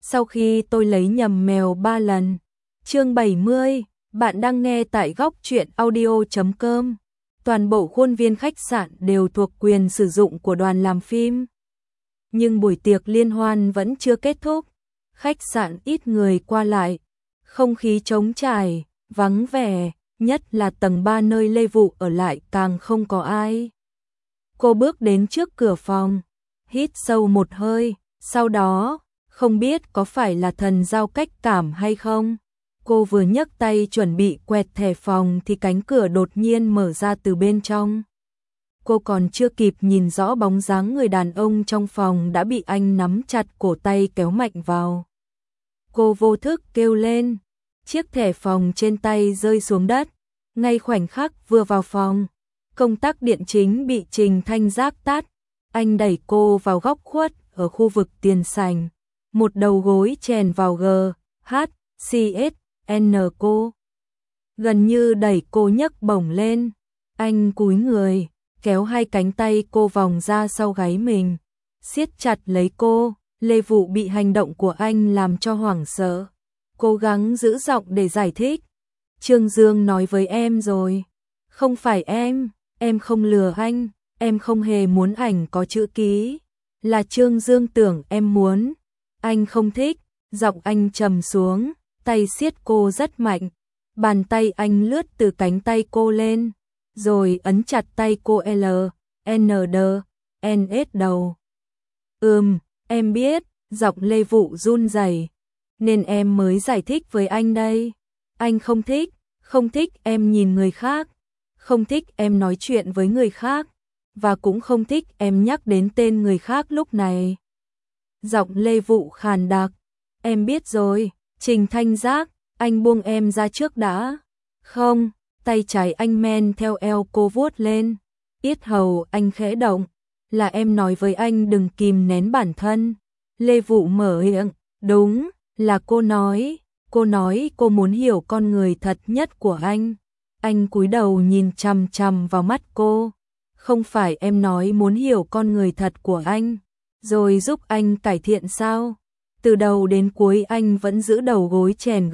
sau khi tôi lấy nhầm mèo 3 lần. Chương 70, bạn đang nghe tại góc truyện audio.com. Toàn bộ khuôn viên khách sạn đều thuộc quyền sử dụng của đoàn làm phim. Nhưng buổi tiệc liên hoan vẫn chưa kết thúc. Khách sạn ít người qua lại, không khí trống trải, vắng vẻ, nhất là tầng 3 nơi Lê Vụ ở lại càng không có ai. Cô bước đến trước cửa phòng, hít sâu một hơi, sau đó, không biết có phải là thần giao cách cảm hay không, cô vừa nhấc tay chuẩn bị quẹt thẻ phòng thì cánh cửa đột nhiên mở ra từ bên trong. Cô còn chưa kịp nhìn rõ bóng dáng người đàn ông trong phòng đã bị anh nắm chặt cổ tay kéo mạnh vào. Cô vô thức kêu lên, chiếc thẻ phòng trên tay rơi xuống đất, ngay khoảnh khắc vừa vào phòng. Công tắc điện chính bị Trình Thanh Giác tắt, anh đẩy cô vào góc khuất ở khu vực tiền sảnh, một đầu gối chèn vào GHCSN cô. Gần như đẩy cô nhấc bổng lên, anh cúi người, kéo hai cánh tay cô vòng ra sau gáy mình, siết chặt lấy cô. Lê Vụ bị hành động của anh làm cho hoảng sợ, cố gắng giữ giọng để giải thích. Trương Dương nói với em rồi, không phải em không lừa anh, em không hề muốn ảnh có chữ ký, là Trương Dương tưởng em muốn, anh không thích. Giọng anh trầm xuống, tay siết cô rất mạnh, bàn tay anh lướt từ cánh tay cô lên, rồi ấn chặt tay cô LND đầu. Em biết, giọng Lê Vụ run rẩy, nên em mới giải thích với anh đây. Anh không thích em nhìn người khác, không thích em nói chuyện với người khác, và cũng không thích em nhắc đến tên người khác lúc này. Giọng Lê Vụ khàn đặc, em biết rồi. Trình Thanh Giác, anh buông em ra trước đã. Không, tay trái anh men theo eo cô vuốt lên, yết hầu anh khẽ động, là em nói với anh đừng kìm nén bản thân. Lê Vụ mở miệng, đúng, là cô nói cô muốn hiểu con người thật nhất của anh. Anh cúi đầu nhìn chằm chằm vào mắt cô, không phải em nói muốn hiểu con người thật của anh, rồi giúp anh cải thiện sao? Từ đầu đến cuối anh vẫn giữ đầu gối chèn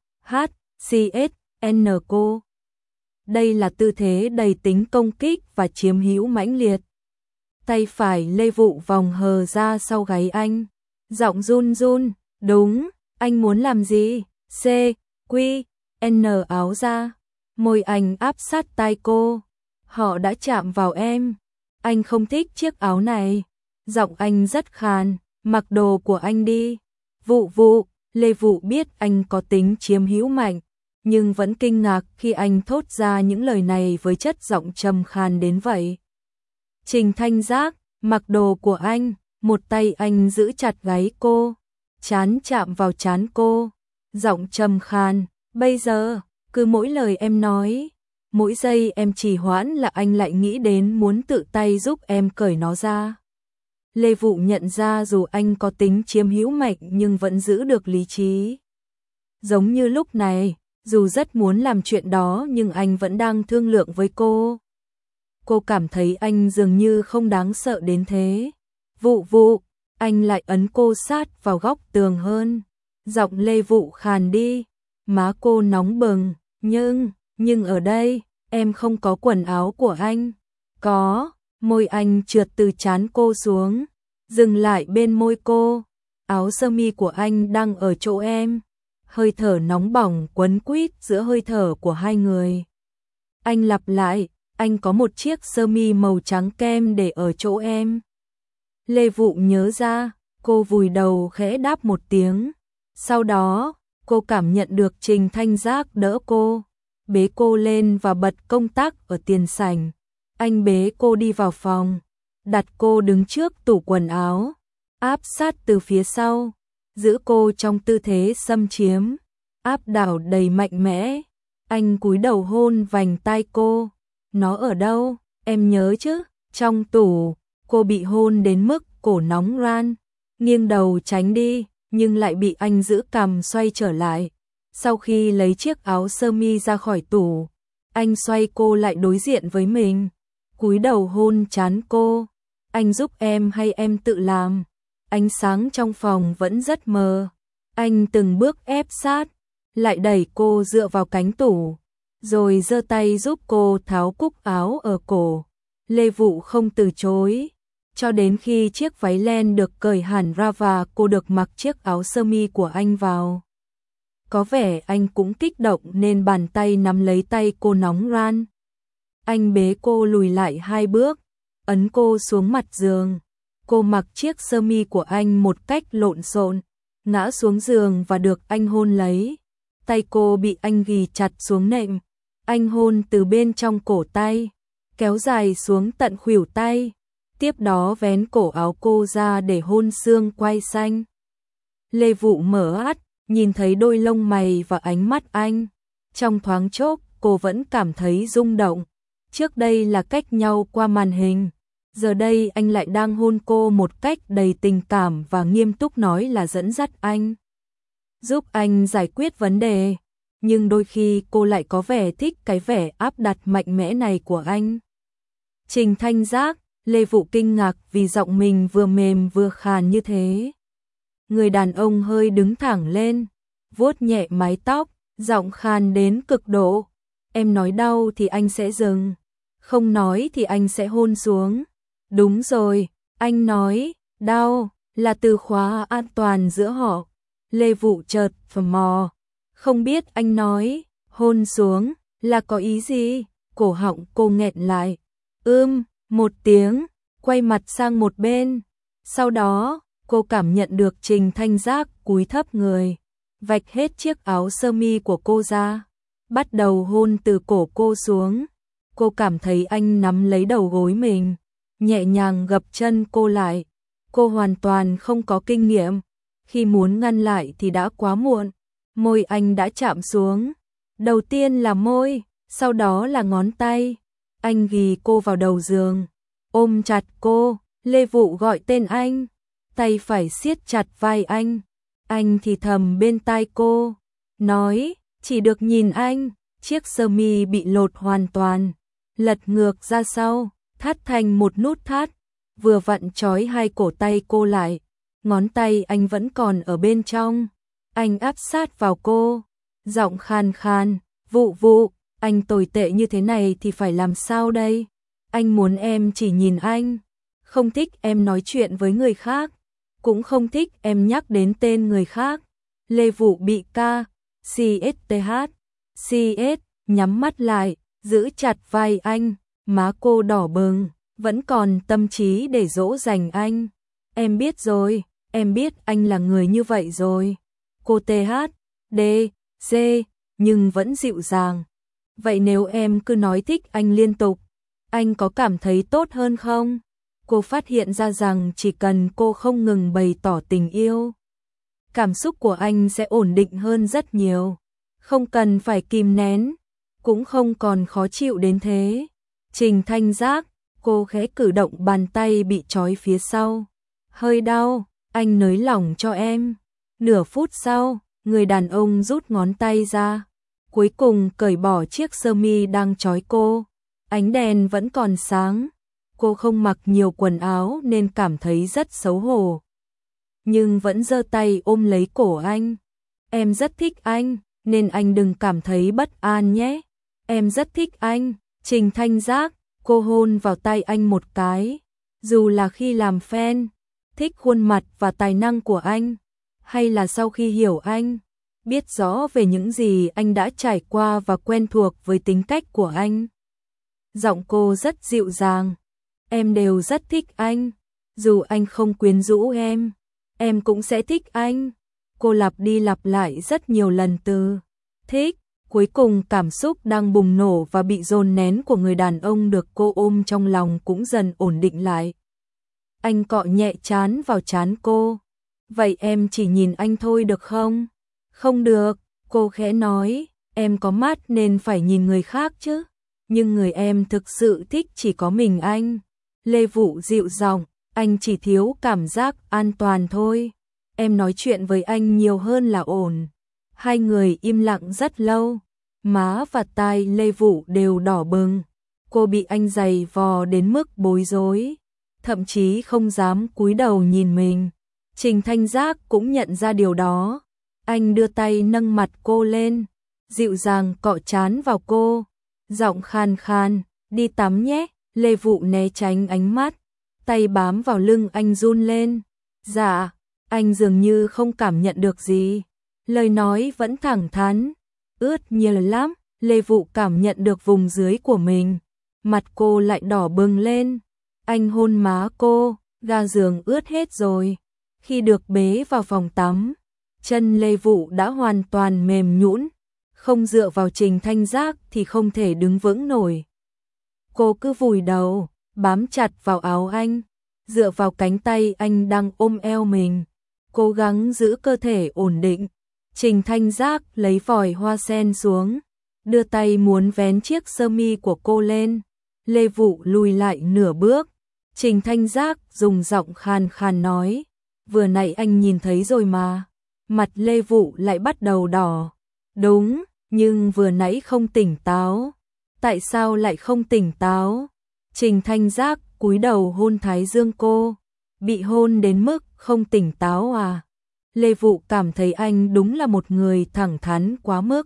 GHCSN cô. Đây là tư thế đầy tính công kích và chiếm hữu mãnh liệt. Tay phải Lê Vụ vòng hờ ra sau gáy anh, giọng run run, đúng, anh muốn làm gì? CQN áo ra, môi anh áp sát tai cô, họ đã chạm vào em, anh không thích chiếc áo này. Giọng anh rất khàn, mặc đồ của anh đi. Vụ, Lê Vụ biết anh có tính chiếm hữu mạnh, nhưng vẫn kinh ngạc khi anh thốt ra những lời này với chất giọng trầm khàn đến vậy. Trình Thanh Giác, mặc đồ của anh, một tay anh giữ chặt gáy cô, trán chạm vào trán cô, giọng trầm khàn, bây giờ, cứ mỗi lời em nói, mỗi giây em trì hoãn là anh lại nghĩ đến muốn tự tay giúp em cởi nó ra. Lê Vụ nhận ra dù anh có tính chiếm hữu mạnh nhưng vẫn giữ được lý trí. Giống như lúc này, dù rất muốn làm chuyện đó nhưng anh vẫn đang thương lượng với cô. Cô cảm thấy anh dường như không đáng sợ đến thế. Vụ, anh lại ấn cô sát vào góc tường hơn. Giọng Lê Vụ khàn đi, má cô nóng bừng, nhưng ở đây, em không có quần áo của anh. Có, môi anh trượt từ trán cô xuống, dừng lại bên môi cô. Áo sơ mi của anh đang ở chỗ em. Hơi thở nóng bỏng quấn quýt giữa hơi thở của hai người. Anh lặp lại, anh có một chiếc sơ mi màu trắng kem để ở chỗ em. Lê Vụ nhớ ra, cô vùi đầu khẽ đáp một tiếng. Sau đó, cô cảm nhận được Trình Thanh Giác đỡ cô, bế cô lên và bật công tắc ở tiền sảnh. Anh bế cô đi vào phòng, đặt cô đứng trước tủ quần áo, áp sát từ phía sau, giữ cô trong tư thế xâm chiếm, áp đảo đầy mạnh mẽ. Anh cúi đầu hôn vành tai cô. Nó ở đâu, em nhớ chứ? Trong tủ. Cô bị hôn đến mức cổ nóng ran, nghiêng đầu tránh đi, nhưng lại bị anh giữ cằm xoay trở lại. Sau khi lấy chiếc áo sơ mi ra khỏi tủ, anh xoay cô lại đối diện với mình, cúi đầu hôn trán cô. Anh giúp em hay em tự làm? Ánh sáng trong phòng vẫn rất mờ, Anh từng bước ép sát, lại đẩy cô dựa vào cánh tủ, rồi giơ tay giúp cô tháo cúc áo ở cổ. Lê Vụ không từ chối, cho đến khi chiếc váy len được cởi hẳn ra và cô được mặc chiếc áo sơ mi của anh vào. Có vẻ anh cũng kích động nên bàn tay nắm lấy tay cô nóng ran. Anh bế cô lùi lại 2 bước, ấn cô xuống mặt giường. Cô mặc chiếc sơ mi của anh một cách lộn xộn, ngã xuống giường và được anh hôn lấy. Tay cô bị anh ghì chặt xuống nệm. Anh hôn từ bên trong cổ tay, kéo dài xuống tận khuỷu tay, tiếp đó vén cổ áo cô ra để hôn xương quai xanh. Lê Vụ mở mắt, nhìn thấy đôi lông mày và ánh mắt anh. Trong thoáng chốc, cô vẫn cảm thấy rung động. Trước đây là cách nhau qua màn hình, giờ đây anh lại đang hôn cô một cách đầy tình cảm và nghiêm túc, nói là dẫn dắt anh, giúp anh giải quyết vấn đề. Nhưng đôi khi cô lại có vẻ thích cái vẻ áp đặt mạnh mẽ này của anh. Trình Thanh Giác, Lê Vụ kinh ngạc vì giọng mình vừa mềm vừa khàn như thế. Người đàn ông hơi đứng thẳng lên, vuốt nhẹ mái tóc, giọng khàn đến cực độ. Em nói đau thì anh sẽ dừng, không nói thì anh sẽ hôn xuống. Đúng rồi, anh nói, đau là từ khóa an toàn giữa họ. Lê Vụ chợt phờ mò, không biết anh nói, hôn xuống, là có ý gì? Cổ họng cô nghẹn lại. Một tiếng, quay mặt sang một bên. Sau đó, cô cảm nhận được Trình Thanh Giác cúi thấp người, vạch hết chiếc áo sơ mi của cô ra, bắt đầu hôn từ cổ cô xuống. Cô cảm thấy anh nắm lấy đầu gối mình, nhẹ nhàng gập chân cô lại. Cô hoàn toàn không có kinh nghiệm, khi muốn ngăn lại thì đã quá muộn. Môi anh đã chạm xuống, đầu tiên là môi, sau đó là ngón tay. Anh ghì cô vào đầu giường, ôm chặt cô. Lê Vụ gọi tên anh, tay phải siết chặt vai anh. Anh thì thầm bên tai cô, nói, chỉ được nhìn anh. Chiếc sơ mi bị lột hoàn toàn, lật ngược ra sau, thắt thành một nút thắt, vừa vặn trói hai cổ tay cô lại. Ngón tay anh vẫn còn ở bên trong. Anh áp sát vào cô, giọng khàn khàn, Vụ, anh tồi tệ như thế này thì phải làm sao đây? Anh muốn em chỉ nhìn anh, không thích em nói chuyện với người khác, cũng không thích em nhắc đến tên người khác. Lê Vụ bị CS nhắm mắt lại, giữ chặt vai anh, má cô đỏ bừng, vẫn còn tâm trí để dỗ dành anh. Em biết rồi, em biết anh là người như vậy rồi. Cô THDC nhưng vẫn dịu dàng. Vậy nếu em cứ nói thích anh liên tục, anh có cảm thấy tốt hơn không? Cô phát hiện ra rằng chỉ cần cô không ngừng bày tỏ tình yêu, cảm xúc của anh sẽ ổn định hơn rất nhiều. Không cần phải kìm nén, cũng không còn khó chịu đến thế. Trình Thanh Giác, cô khẽ cử động bàn tay bị trói phía sau. Hơi đau, anh nới lỏng cho em. Nửa phút sau, người đàn ông rút ngón tay ra, cuối cùng cởi bỏ chiếc sơ mi đang trói cô. Ánh đèn vẫn còn sáng, cô không mặc nhiều quần áo nên cảm thấy rất xấu hổ, nhưng vẫn giơ tay ôm lấy cổ anh. Em rất thích anh, nên anh đừng cảm thấy bất an nhé. Em rất thích anh. Trình Thanh Giác, cô hôn vào tay anh một cái. Dù là khi làm fan, thích khuôn mặt và tài năng của anh, hay là sau khi hiểu anh, biết rõ về những gì anh đã trải qua và quen thuộc với tính cách của anh. Giọng cô rất dịu dàng. Em đều rất thích anh. Dù anh không quyến rũ em cũng sẽ thích anh. Cô lặp đi lặp lại rất nhiều lần từ thích. Cuối cùng cảm xúc đang bùng nổ và bị dồn nén của người đàn ông được cô ôm trong lòng cũng dần ổn định lại. Anh cọ nhẹ trán vào trán cô. Vậy em chỉ nhìn anh thôi được không? Không được, cô khẽ nói, em có mắt nên phải nhìn người khác chứ. Nhưng người em thực sự thích chỉ có mình anh. Lê Vụ dịu giọng, anh chỉ thiếu cảm giác an toàn thôi. Em nói chuyện với anh nhiều hơn là ổn. Hai người im lặng rất lâu, má và tai Lê Vụ đều đỏ bừng. Cô bị anh giày vò đến mức bối rối, thậm chí không dám cúi đầu nhìn mình. Trình Thanh Giác cũng nhận ra điều đó. Anh đưa tay nâng mặt cô lên, dịu dàng cọ trán vào cô, giọng khan khan, đi tắm nhé. Lê Vụ né tránh ánh mắt, tay bám vào lưng anh run lên. Dạ, anh dường như không cảm nhận được gì, lời nói vẫn thẳng thắn. Ướt nhiều lắm. Lê Vụ cảm nhận được vùng dưới của mình, mặt cô lại đỏ bừng lên. Anh hôn má cô, ga giường ướt hết rồi. Khi được bế vào phòng tắm, chân Lê Vụ đã hoàn toàn mềm nhũn, không dựa vào Trình Thanh Giác thì không thể đứng vững nổi. Cô cứ vùi đầu, bám chặt vào áo anh, dựa vào cánh tay anh đang ôm eo mình, cố gắng giữ cơ thể ổn định. Trình Thanh Giác lấy vòi hoa sen xuống, đưa tay muốn vén chiếc sơ mi của cô lên. Lê Vụ lùi lại nửa bước. Trình Thanh Giác dùng giọng khàn khàn nói, vừa nãy anh nhìn thấy rồi mà. Mặt Lê Vụ lại bắt đầu đỏ. Đúng, nhưng vừa nãy không tỉnh táo. Tại sao lại không tỉnh táo? Trình Thanh Giác cúi đầu hôn thái dương cô. Bị hôn đến mức không tỉnh táo à? Lê Vụ cảm thấy anh đúng là một người thẳng thắn quá mức.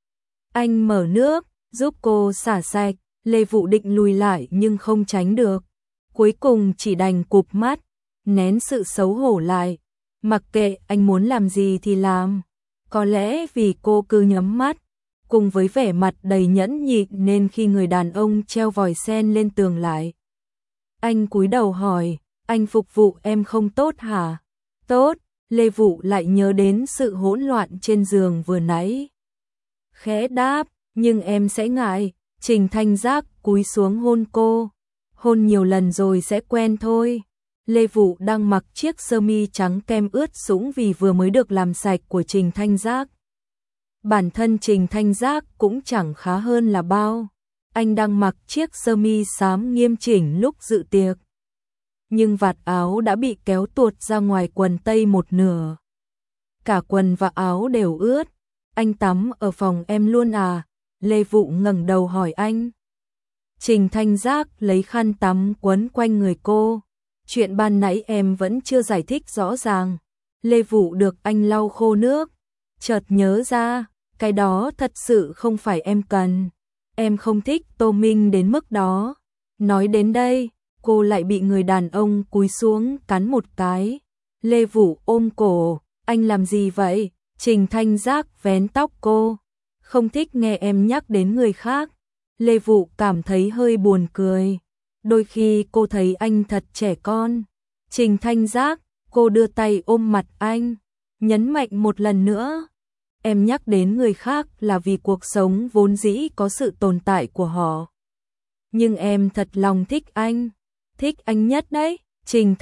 Anh mở nước, giúp cô xả sạch. Lê Vụ định lùi lại nhưng không tránh được. Cuối cùng chỉ đành cụp mắt, nén sự xấu hổ lại. Mặc kệ anh muốn làm gì thì làm. Có lẽ vì cô cứ nhắm mắt, cùng với vẻ mặt đầy nhẫn nhịn nên khi người đàn ông treo vòi sen lên tường lại. Anh cúi đầu hỏi, anh phục vụ em không tốt hả? Tốt. Lê Vụ lại nhớ đến sự hỗn loạn trên giường vừa nãy. Khẽ đáp, nhưng em sẽ ngại. Trình Thanh Giác cúi xuống hôn cô. Hôn nhiều lần rồi sẽ quen thôi. Lê Vụ đang mặc chiếc sơ mi trắng kem ướt sũng vì vừa mới được làm sạch của Trình Thanh Giác. Bản thân Trình Thanh Giác cũng chẳng khá hơn là bao. Anh đang mặc chiếc sơ mi xám nghiêm chỉnh lúc dự tiệc, nhưng vạt áo đã bị kéo tuột ra ngoài quần tây một nửa. Cả quần và áo đều ướt. Anh tắm ở phòng em luôn à? Lê Vụ ngẩng đầu hỏi anh. Trình Thanh Giác lấy khăn tắm quấn quanh người cô. Chuyện ban nãy em vẫn chưa giải thích rõ ràng. Lê Vụ được anh lau khô nước, chợt nhớ ra, cái đó thật sự không phải em cần. Em không thích Tô Minh đến mức đó. Nói đến đây, cô lại bị người đàn ông cúi xuống cắn một cái. Lê Vụ ôm cổ, anh làm gì vậy? Trình Thanh Giác vén tóc cô. Không thích nghe em nhắc đến người khác. Lê Vụ cảm thấy hơi buồn cười. Đôi khi cô thấy anh thật trẻ con. Trình Thanh Giác, cô đưa tay ôm mặt anh, nhấn mạnh một lần nữa. Em nhắc đến người khác là vì cuộc sống vốn dĩ có sự tồn tại của họ. Nhưng em thật lòng thích anh nhất đấy. Trình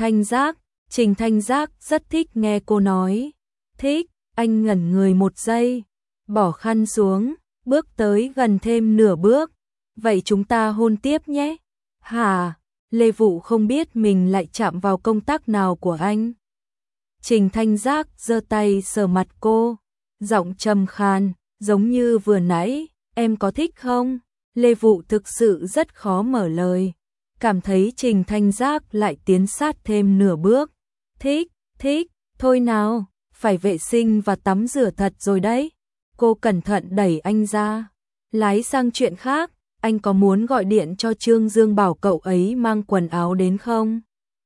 Thanh Giác rất thích nghe cô nói. Thích, anh ngẩn người một giây, bỏ khăn xuống, bước tới gần thêm nửa bước. Vậy chúng ta hôn tiếp nhé. Hả? Lê Vụ không biết mình lại chạm vào công tắc nào của anh. Trình Thanh Giác giơ tay sờ mặt cô, giọng trầm khan, giống như vừa nãy, em có thích không? Lê Vụ thực sự rất khó mở lời, cảm thấy Trình Thanh Giác lại tiến sát thêm nửa bước. Thích, thôi nào, phải vệ sinh và tắm rửa thật rồi đấy. Cô cẩn thận đẩy anh ra, lái sang chuyện khác. Anh có muốn gọi điện cho Trương Dương bảo cậu ấy mang quần áo đến không?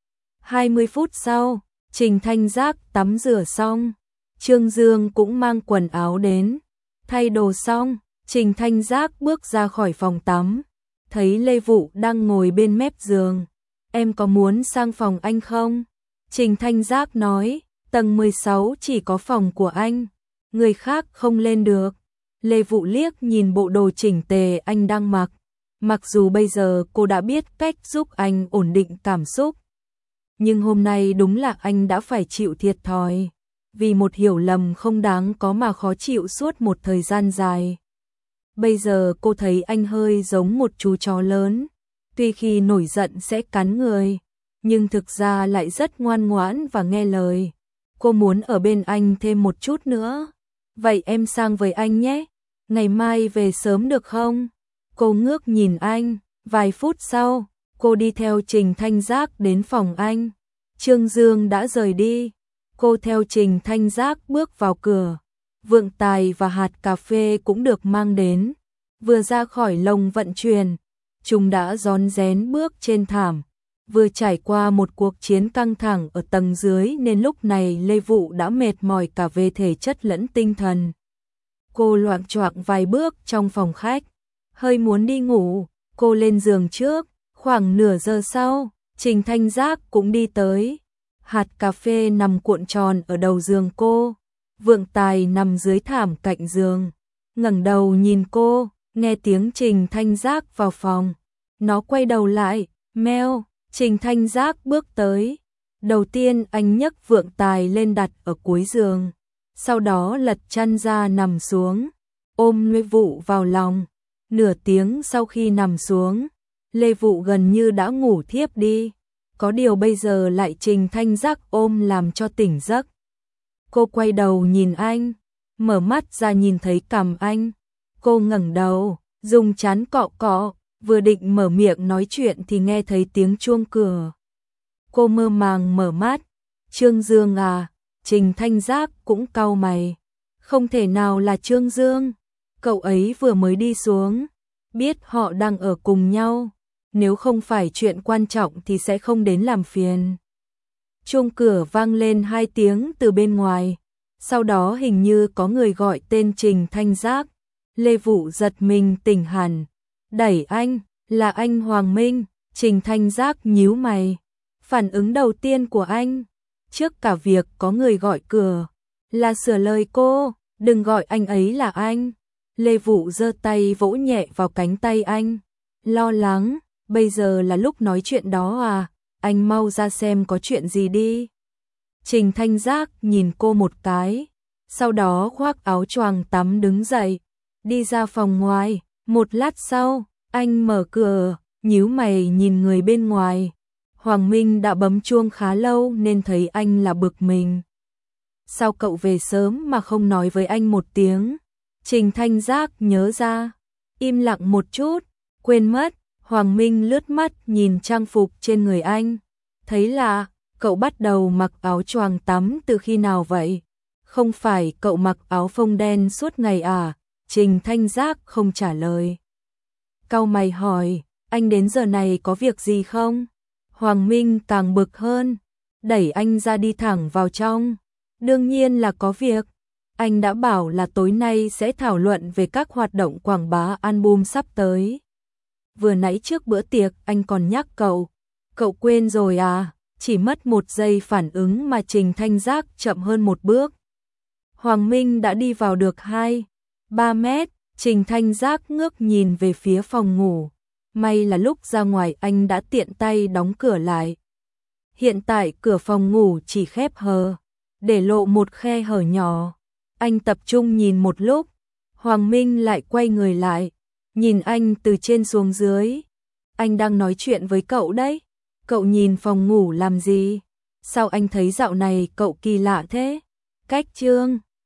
20 phút sau, Trình Thanh Giác tắm rửa xong, Trương Dương cũng mang quần áo đến. Thay đồ xong, Trình Thanh Giác bước ra khỏi phòng tắm, thấy Lê Vụ đang ngồi bên mép giường. Em có muốn sang phòng anh không? Trình Thanh Giác nói, tầng 16 chỉ có phòng của anh, người khác không lên được. Lê Vụ liếc nhìn bộ đồ chỉnh tề anh đang mặc. Mặc dù bây giờ cô đã biết cách giúp anh ổn định cảm xúc, nhưng hôm nay đúng là anh đã phải chịu thiệt thòi. Vì một hiểu lầm không đáng có mà khó chịu suốt một thời gian dài. Bây giờ cô thấy anh hơi giống một chú chó lớn. Tuy khi nổi giận sẽ cắn người, nhưng thực ra lại rất ngoan ngoãn và nghe lời. Cô muốn ở bên anh thêm một chút nữa. Vậy em sang với anh nhé. Ngày mai về sớm được không? Cô ngước nhìn anh. Vài phút sau, cô đi theo Trình Thanh Giác đến phòng anh. Trương Dương đã rời đi. Cô theo Trình Thanh Giác bước vào cửa. vượng tài và hạt cà phê cũng được mang đến. Vừa ra khỏi lồng vận chuyển, chúng đã rón rén bước trên thảm. Vừa trải qua một cuộc chiến căng thẳng ở tầng dưới nên lúc này Lê Vụ đã mệt mỏi cả về thể chất lẫn tinh thần. Cô loạng choạng vài bước trong phòng khách, hơi muốn đi ngủ, cô lên giường trước. Khoảng nửa giờ sau, Trình Thanh Giác cũng đi tới. Hạt cà phê nằm cuộn tròn ở đầu giường cô, vượng tài nằm dưới thảm cạnh giường. Ngẩng đầu nhìn cô, nghe tiếng Trình Thanh Giác vào phòng. Nó quay đầu lại, meo. Trình Thanh Giác bước tới. Đầu tiên anh nhấc vượng tài lên đặt ở cuối giường. Sau đó lật chăn ra nằm xuống, ôm Lê Vụ vào lòng. Nửa tiếng sau khi nằm xuống, Lê Vụ gần như đã ngủ thiếp đi. Có điều bây giờ lại Trình Thanh Giác ôm làm cho tỉnh giấc. Cô quay đầu nhìn anh, mở mắt ra nhìn thấy cằm anh. Cô ngẩng đầu, dùng trán cọ cọ, vừa định mở miệng nói chuyện thì nghe thấy tiếng chuông cửa. Cô mơ màng mở mắt, Trương Dương à? Trình Thanh Giác cũng cau mày. Không thể nào là Trương Dương, cậu ấy vừa mới đi xuống, biết họ đang ở cùng nhau, nếu không phải chuyện quan trọng thì sẽ không đến làm phiền. Chuông cửa vang lên 2 tiếng từ bên ngoài, sau đó hình như có người gọi tên Trình Thanh Giác. Lê Vụ giật mình tỉnh hẳn, đẩy anh, là anh Hoàng Minh. Trình Thanh Giác nhíu mày, phản ứng đầu tiên của anh trước cả việc có người gọi cửa là sửa lời cô, đừng gọi anh ấy là anh. Lê Vụ giơ tay vỗ nhẹ vào cánh tay anh, lo lắng, bây giờ là lúc nói chuyện đó à, anh mau ra xem có chuyện gì đi. Trình Thanh Giác nhìn cô một cái, sau đó khoác áo choàng tắm đứng dậy, đi ra phòng ngoài. Một lát sau, anh mở cửa, nhíu mày nhìn người bên ngoài. Hoàng Minh đã bấm chuông khá lâu nên thấy anh là bực mình. Sao cậu về sớm mà không nói với anh một tiếng? Trình Thanh Giác nhớ ra, im lặng một chút, quên mất. Hoàng Minh lướt mắt nhìn trang phục trên người anh, thấy là cậu bắt đầu mặc áo choàng tắm từ khi nào vậy? Không phải cậu mặc áo phông đen suốt ngày à? Trình Thanh Giác không trả lời. Cau mày hỏi, anh đến giờ này có việc gì không? Hoàng Minh càng bực hơn, đẩy anh ra đi thẳng vào trong. Đương nhiên là có việc. Anh đã bảo là tối nay sẽ thảo luận về các hoạt động quảng bá album sắp tới. Vừa nãy trước bữa tiệc anh còn nhắc cậu. Cậu quên rồi à? Chỉ mất 1 giây phản ứng mà Trình Thanh Giác chậm hơn 1 bước. Hoàng Minh đã đi vào được 2-3 mét. Trình Thanh Giác ngước nhìn về phía phòng ngủ. May là lúc ra ngoài anh đã tiện tay đóng cửa lại. Hiện tại cửa phòng ngủ chỉ khép hờ, để lộ một khe hở nhỏ. Anh tập trung nhìn một lúc, Hoàng Minh lại quay người lại, nhìn anh từ trên xuống dưới. Anh đang nói chuyện với cậu đấy, cậu nhìn phòng ngủ làm gì? Sao anh thấy dạo này cậu kỳ lạ thế? Cách Trương